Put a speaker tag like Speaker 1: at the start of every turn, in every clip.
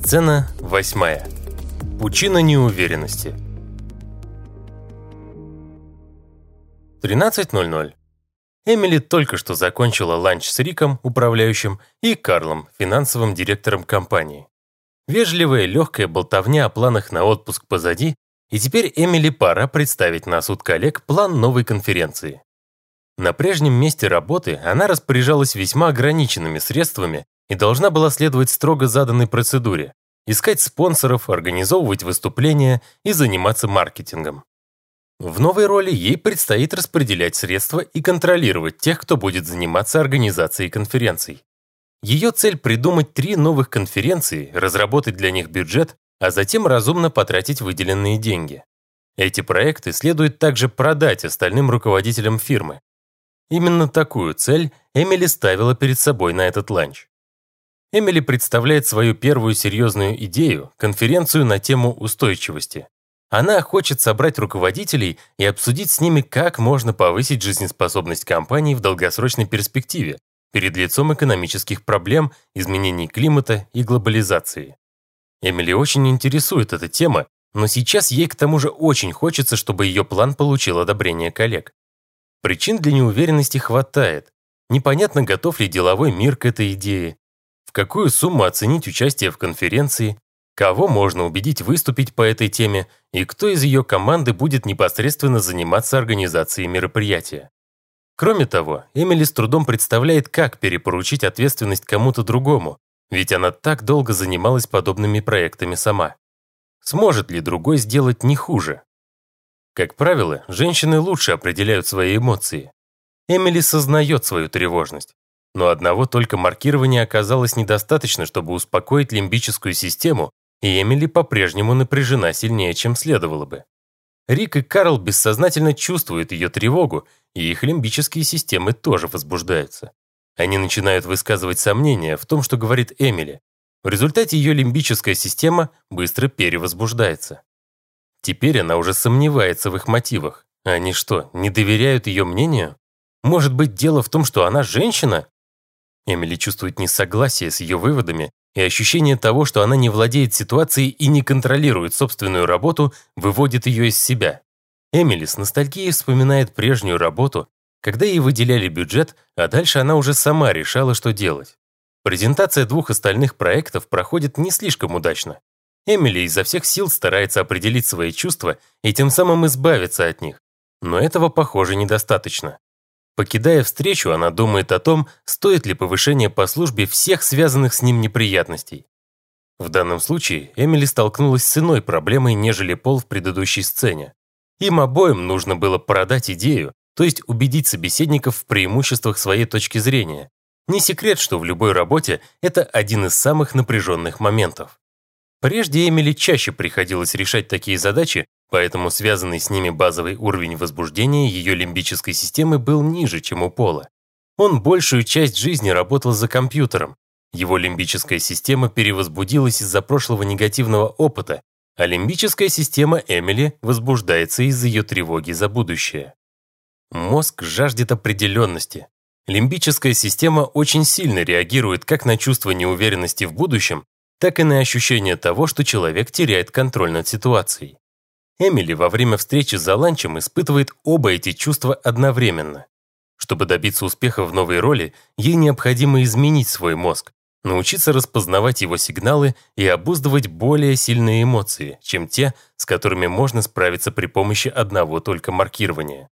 Speaker 1: Сцена 8. Пучина неуверенности. 13:00. Эмили только что закончила ланч с Риком, управляющим, и Карлом, финансовым директором компании. Вежливая, легкая болтовня о планах на отпуск позади, и теперь Эмили пора представить на суд коллег план новой конференции. На прежнем месте работы она распоряжалась весьма ограниченными средствами и должна была следовать строго заданной процедуре, искать спонсоров, организовывать выступления и заниматься маркетингом. В новой роли ей предстоит распределять средства и контролировать тех, кто будет заниматься организацией конференций. Ее цель – придумать 3 новых конференции, разработать для них бюджет, а затем разумно потратить выделенные деньги. Эти проекты следует также продать остальным руководителям фирмы. Именно такую цель Эмили ставила перед собой на этот ланч. Эмили представляет свою первую серьезную идею – конференцию на тему устойчивости. Она хочет собрать руководителей и обсудить с ними, как можно повысить жизнеспособность компании в долгосрочной перспективе перед лицом экономических проблем, изменений климата и глобализации. Эмили очень интересует эта тема, но сейчас ей к тому же очень хочется, чтобы ее план получил одобрение коллег. Причин для неуверенности хватает. Непонятно, готов ли деловой мир к этой идее, в какую сумму оценить участие в конференции, кого можно убедить выступить по этой теме и кто из ее команды будет непосредственно заниматься организацией мероприятия. Кроме того, Эмили с трудом представляет, как перепоручить ответственность кому-то другому, ведь она так долго занималась подобными проектами сама. Сможет ли другой сделать не хуже? Как правило, женщины лучше определяют свои эмоции. Эмили сознает свою тревожность. Но одного только маркирования оказалось недостаточно, чтобы успокоить лимбическую систему, и Эмили по-прежнему напряжена сильнее, чем следовало бы. Рик и Карл бессознательно чувствуют ее тревогу, и их лимбические системы тоже возбуждаются. Они начинают высказывать сомнения в том, что говорит Эмили. В результате ее лимбическая система быстро перевозбуждается. Теперь она уже сомневается в их мотивах. Они что, не доверяют ее мнению? Может быть, дело в том, что она женщина? Эмили чувствует несогласие с ее выводами, и ощущение того, что она не владеет ситуацией и не контролирует собственную работу, выводит ее из себя. Эмили с ностальгией вспоминает прежнюю работу, когда ей выделяли бюджет, а дальше она уже сама решала, что делать. Презентация 2 остальных проектов проходит не слишком удачно. Эмили изо всех сил старается определить свои чувства и тем самым избавиться от них. Но этого, похоже, недостаточно. Покидая встречу, она думает о том, стоит ли повышение по службе всех связанных с ним неприятностей. В данном случае Эмили столкнулась с иной проблемой, нежели Пол в предыдущей сцене. Им обоим нужно было продать идею, то есть убедить собеседников в преимуществах своей точки зрения. Не секрет, что в любой работе это один из самых напряженных моментов. Прежде Эмили чаще приходилось решать такие задачи, поэтому связанный с ними базовый уровень возбуждения ее лимбической системы был ниже, чем у Пола. Он большую часть жизни работал за компьютером. Его лимбическая система перевозбудилась из-за прошлого негативного опыта, а лимбическая система Эмили возбуждается из-за ее тревоги за будущее. Мозг жаждет определенности. Лимбическая система очень сильно реагирует как на чувство неуверенности в будущем, так и на ощущение того, что человек теряет контроль над ситуацией. Эмили во время встречи за ланчем испытывает оба эти чувства одновременно. Чтобы добиться успеха в новой роли, ей необходимо изменить свой мозг, научиться распознавать его сигналы и обуздывать более сильные эмоции, чем те, с которыми можно справиться при помощи одного только маркирования.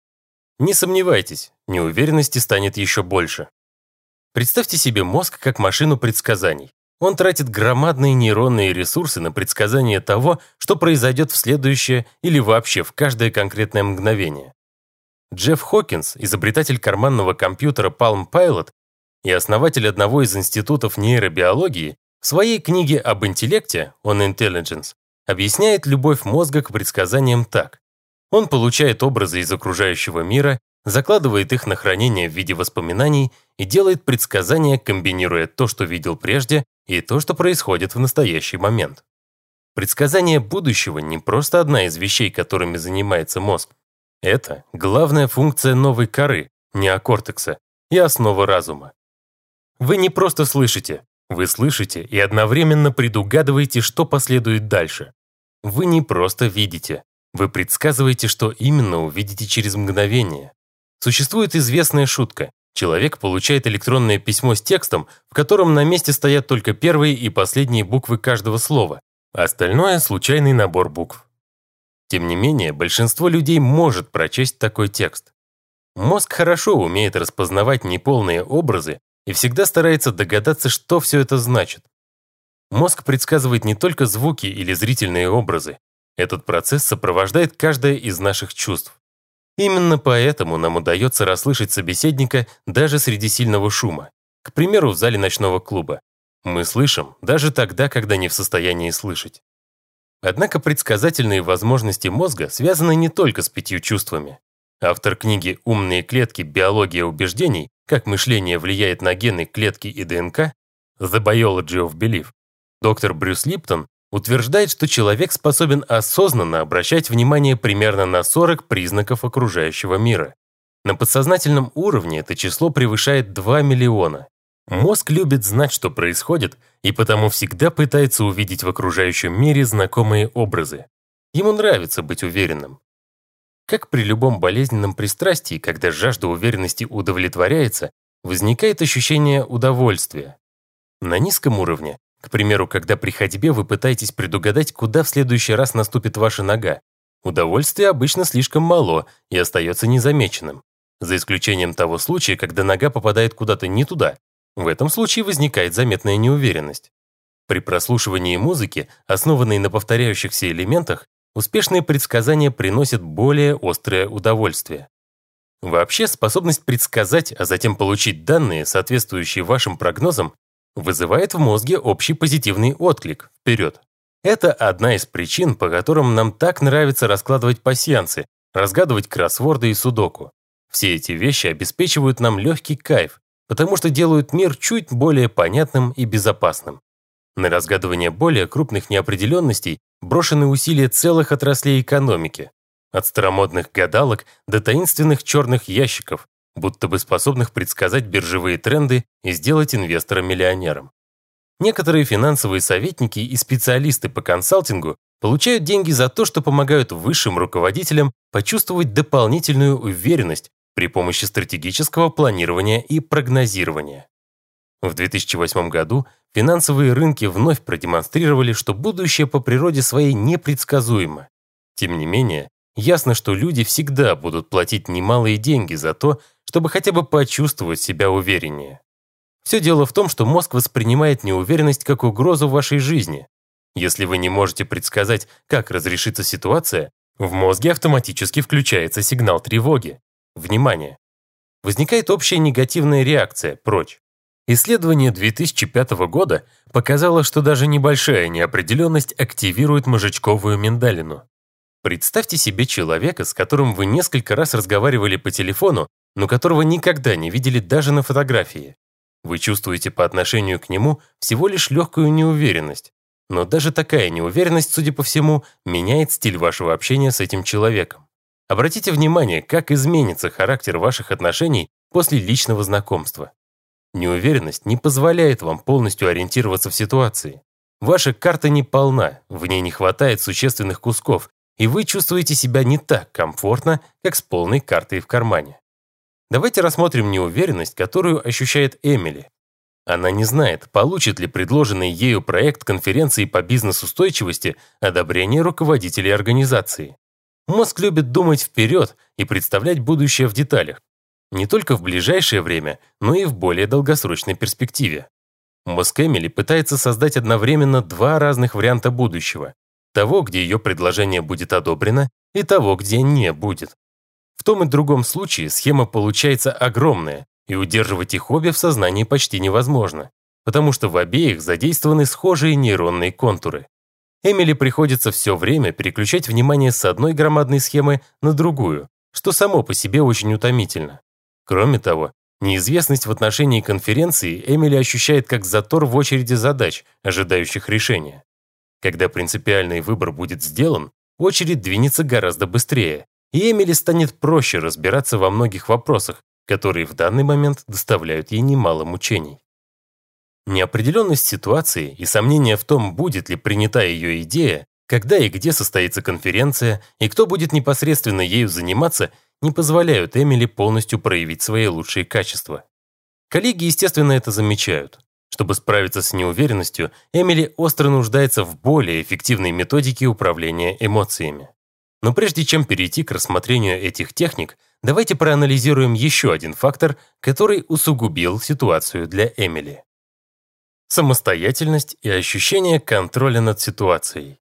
Speaker 1: Не сомневайтесь, неуверенности станет еще больше. Представьте себе мозг как машину предсказаний. Он тратит громадные нейронные ресурсы на предсказание того, что произойдет в следующее или вообще в каждое конкретное мгновение. Джефф Хокинс, изобретатель карманного компьютера Palm Pilot и основатель одного из институтов нейробиологии, в своей книге об интеллекте On Intelligence объясняет любовь мозга к предсказаниям так. Он получает образы из окружающего мира, закладывает их на хранение в виде воспоминаний и делает предсказания, комбинируя то, что видел прежде, и то, что происходит в настоящий момент. Предсказание будущего не просто одна из вещей, которыми занимается мозг. Это главная функция новой коры, неокортекса, и основа разума. Вы не просто слышите, Вы слышите и одновременно предугадываете, что последует дальше. Вы не просто видите, вы предсказываете, что именно увидите через мгновение. Существует известная шутка. Человек получает электронное письмо с текстом, в котором на месте стоят только первые и последние буквы каждого слова, а остальное – случайный набор букв. Тем не менее, большинство людей может прочесть такой текст. Мозг хорошо умеет распознавать неполные образы и всегда старается догадаться, что все это значит. Мозг предсказывает не только звуки или зрительные образы. Этот процесс сопровождает каждое из наших чувств. Именно поэтому нам удается расслышать собеседника даже среди сильного шума. К примеру, в зале ночного клуба. Мы слышим даже тогда, когда не в состоянии слышать. Однако предсказательные возможности мозга связаны не только с 5 чувствами. Автор книги «Умные клетки. Биология убеждений. Как мышление влияет на гены, клетки и ДНК» The Biology of Belief, доктор Брюс Липтон, утверждает, что человек способен осознанно обращать внимание примерно на 40 признаков окружающего мира. На подсознательном уровне это число превышает 2 миллиона. Мозг любит знать, что происходит, и потому всегда пытается увидеть в окружающем мире знакомые образы. Ему нравится быть уверенным. Как при любом болезненном пристрастии, когда жажда уверенности удовлетворяется, возникает ощущение удовольствия. На низком уровне, к примеру, когда при ходьбе вы пытаетесь предугадать, куда в следующий раз наступит ваша нога, удовольствие обычно слишком мало и остается незамеченным, за исключением того случая, когда нога попадает куда-то не туда. В этом случае возникает заметная неуверенность. При прослушивании музыки, основанной на повторяющихся элементах, успешные предсказания приносят более острое удовольствие. Вообще, способность предсказать, а затем получить данные, соответствующие вашим прогнозам, вызывает в мозге общий позитивный отклик «вперед». Это одна из причин, по которым нам так нравится раскладывать пасьянсы, разгадывать кроссворды и судоку. Все эти вещи обеспечивают нам легкий кайф, потому что делают мир чуть более понятным и безопасным. На разгадывание более крупных неопределенностей брошены усилия целых отраслей экономики, от старомодных гадалок до таинственных черных ящиков, будто бы способных предсказать биржевые тренды и сделать инвестора миллионером. Некоторые финансовые советники и специалисты по консалтингу получают деньги за то, что помогают высшим руководителям почувствовать дополнительную уверенность при помощи стратегического планирования и прогнозирования. В 2008 году финансовые рынки вновь продемонстрировали, что будущее по природе своей непредсказуемо. Тем не менее, ясно, что люди всегда будут платить немалые деньги за то, чтобы хотя бы почувствовать себя увереннее. Все дело в том, что мозг воспринимает неуверенность как угрозу вашей жизни. Если вы не можете предсказать, как разрешится ситуация, в мозге автоматически включается сигнал тревоги. Внимание! Возникает общая негативная реакция «прочь». Исследование 2005 года показало, что даже небольшая неопределенность активирует мозжечковую миндалину. Представьте себе человека, с которым вы несколько раз разговаривали по телефону, но которого никогда не видели даже на фотографии. Вы чувствуете по отношению к нему всего лишь легкую неуверенность. Но даже такая неуверенность, судя по всему, меняет стиль вашего общения с этим человеком. Обратите внимание, как изменится характер ваших отношений после личного знакомства. Неуверенность не позволяет вам полностью ориентироваться в ситуации. Ваша карта не полна, в ней не хватает существенных кусков, и вы чувствуете себя не так комфортно, как с полной картой в кармане. Давайте рассмотрим неуверенность, которую ощущает Эмили. Она не знает, получит ли предложенный ею проект конференции по бизнес-устойчивости одобрение руководителей организации. Мозг любит думать вперед и представлять будущее в деталях. Не только в ближайшее время, но и в более долгосрочной перспективе. Мозг Эмили пытается создать одновременно два разных варианта будущего. Того, где ее предложение будет одобрено, и того, где не будет. В том и другом случае схема получается огромная, и удерживать их обе в сознании почти невозможно, потому что в обеих задействованы схожие нейронные контуры. Эмили приходится все время переключать внимание с одной громадной схемы на другую, что само по себе очень утомительно. Кроме того, неизвестность в отношении конференции Эмили ощущает как затор в очереди задач, ожидающих решения. Когда принципиальный выбор будет сделан, очередь двинется гораздо быстрее, и Эмили станет проще разбираться во многих вопросах, которые в данный момент доставляют ей немало мучений. Неопределенность ситуации и сомнения в том, будет ли принята ее идея, когда и где состоится конференция, и кто будет непосредственно ею заниматься, не позволяют Эмили полностью проявить свои лучшие качества. Коллеги, естественно, это замечают. Чтобы справиться с неуверенностью, Эмили остро нуждается в более эффективной методике управления эмоциями. Но прежде чем перейти к рассмотрению этих техник, давайте проанализируем еще один фактор, который усугубил ситуацию для Эмили. Самостоятельность и ощущение контроля над ситуацией.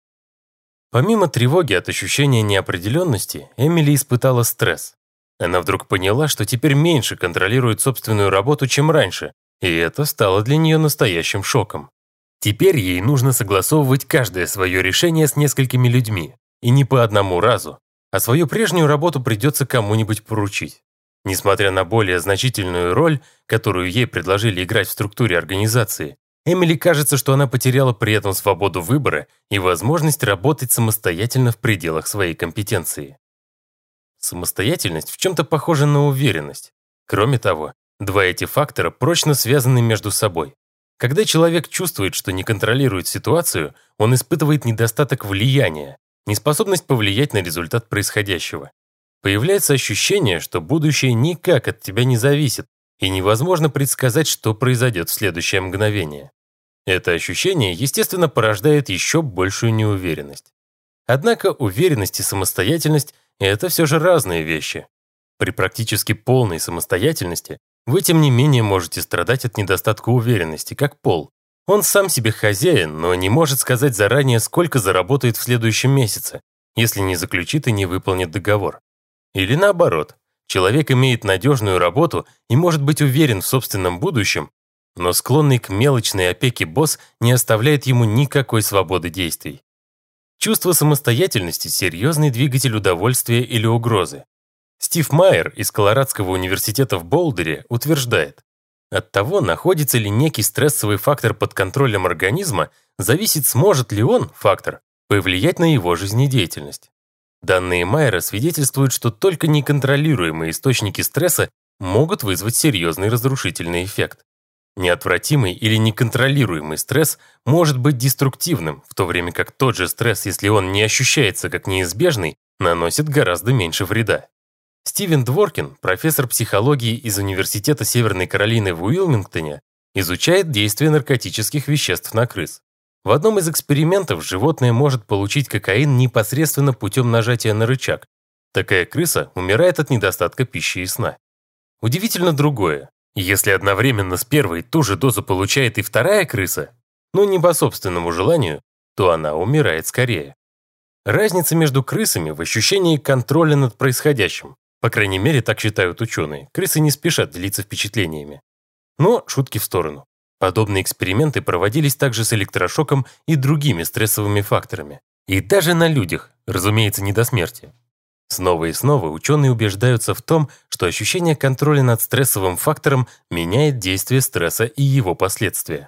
Speaker 1: Помимо тревоги от ощущения неопределенности, Эмили испытала стресс. Она вдруг поняла, что теперь меньше контролирует собственную работу, чем раньше, и это стало для нее настоящим шоком. Теперь ей нужно согласовывать каждое свое решение с несколькими людьми, и не по одному разу, а свою прежнюю работу придется кому-нибудь поручить. Несмотря на более значительную роль, которую ей предложили играть в структуре организации, Эмили кажется, что она потеряла при этом свободу выбора и возможность работать самостоятельно в пределах своей компетенции. Самостоятельность в чем-то похожа на уверенность. Кроме того, два эти фактора прочно связаны между собой. Когда человек чувствует, что не контролирует ситуацию, он испытывает недостаток влияния, неспособность повлиять на результат происходящего. Появляется ощущение, что будущее никак от тебя не зависит, и невозможно предсказать, что произойдет в следующее мгновение. Это ощущение, естественно, порождает еще большую неуверенность. Однако уверенность и самостоятельность – это все же разные вещи. При практически полной самостоятельности вы, тем не менее, можете страдать от недостатка уверенности, как Пол. Он сам себе хозяин, но не может сказать заранее, сколько заработает в следующем месяце, если не заключит и не выполнит договор. Или наоборот, человек имеет надежную работу и может быть уверен в собственном будущем, но склонный к мелочной опеке босс не оставляет ему никакой свободы действий. Чувство самостоятельности – серьезный двигатель удовольствия или угрозы. Стив Майер из Колорадского университета в Болдере утверждает, от того, находится ли некий стрессовый фактор под контролем организма, зависит, сможет ли он, фактор, повлиять на его жизнедеятельность. Данные Майера свидетельствуют, что только неконтролируемые источники стресса могут вызвать серьезный разрушительный эффект. Неотвратимый или неконтролируемый стресс может быть деструктивным, в то время как тот же стресс, если он не ощущается как неизбежный, наносит гораздо меньше вреда. Стивен Дворкин, профессор психологии из Университета Северной Каролины в Уилмингтоне, изучает действие наркотических веществ на крыс. В одном из экспериментов животное может получить кокаин непосредственно путем нажатия на рычаг. Такая крыса умирает от недостатка пищи и сна. Удивительно другое. Если одновременно с первой ту же дозу получает и вторая крыса, но не по собственному желанию, то она умирает скорее. Разница между крысами в ощущении контроля над происходящим. По крайней мере, так считают ученые. Крысы не спешат делиться впечатлениями. Но шутки в сторону. Подобные эксперименты проводились также с электрошоком и другими стрессовыми факторами. И даже на людях, разумеется, не до смерти. Снова и снова ученые убеждаются в том, что ощущение контроля над стрессовым фактором меняет действие стресса и его последствия.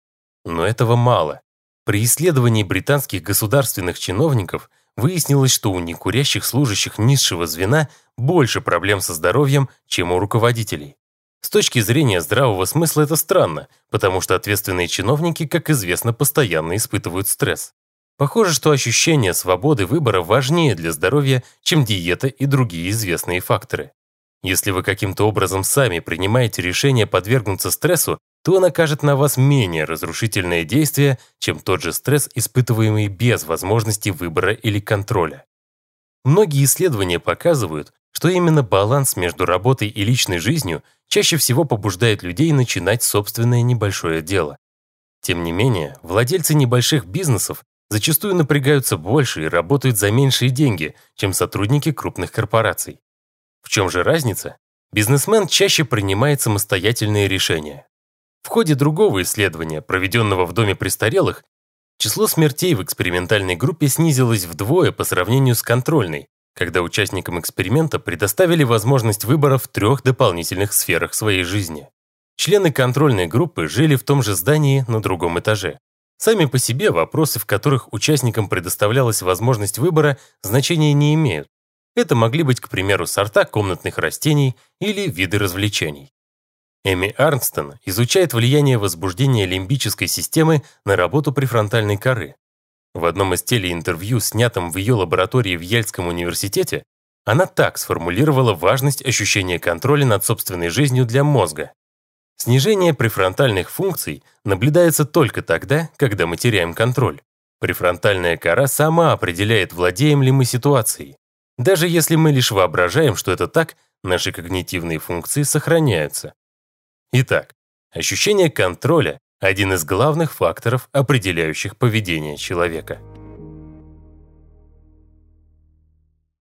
Speaker 1: Но этого мало. При исследовании британских государственных чиновников выяснилось, что у некурящих служащих низшего звена больше проблем со здоровьем, чем у руководителей. С точки зрения здравого смысла это странно, потому что ответственные чиновники, как известно, постоянно испытывают стресс. Похоже, что ощущение свободы выбора важнее для здоровья, чем диета и другие известные факторы. Если вы каким-то образом сами принимаете решение подвергнуться стрессу, то он окажет на вас менее разрушительное действие, чем тот же стресс, испытываемый без возможности выбора или контроля. Многие исследования показывают, что именно баланс между работой и личной жизнью чаще всего побуждает людей начинать собственное небольшое дело. Тем не менее, владельцы небольших бизнесов зачастую напрягаются больше и работают за меньшие деньги, чем сотрудники крупных корпораций. В чем же разница? Бизнесмен чаще принимает самостоятельные решения. В ходе другого исследования, проведенного в доме престарелых, число смертей в экспериментальной группе снизилось вдвое по сравнению с контрольной, когда участникам эксперимента предоставили возможность выбора в 3 дополнительных сферах своей жизни. Члены контрольной группы жили в том же здании на другом этаже. Сами по себе вопросы, в которых участникам предоставлялась возможность выбора, значения не имеют. Это могли быть, к примеру, сорта комнатных растений или виды развлечений. Эми Арнстон изучает влияние возбуждения лимбической системы на работу префронтальной коры. В одном из телеинтервью, снятом в ее лаборатории в Йельском университете, она так сформулировала важность ощущения контроля над собственной жизнью для мозга. Снижение префронтальных функций наблюдается только тогда, когда мы теряем контроль. Префронтальная кора сама определяет, владеем ли мы ситуацией. Даже если мы лишь воображаем, что это так, наши когнитивные функции сохраняются. Итак, ощущение контроля – один из главных факторов, определяющих поведение человека.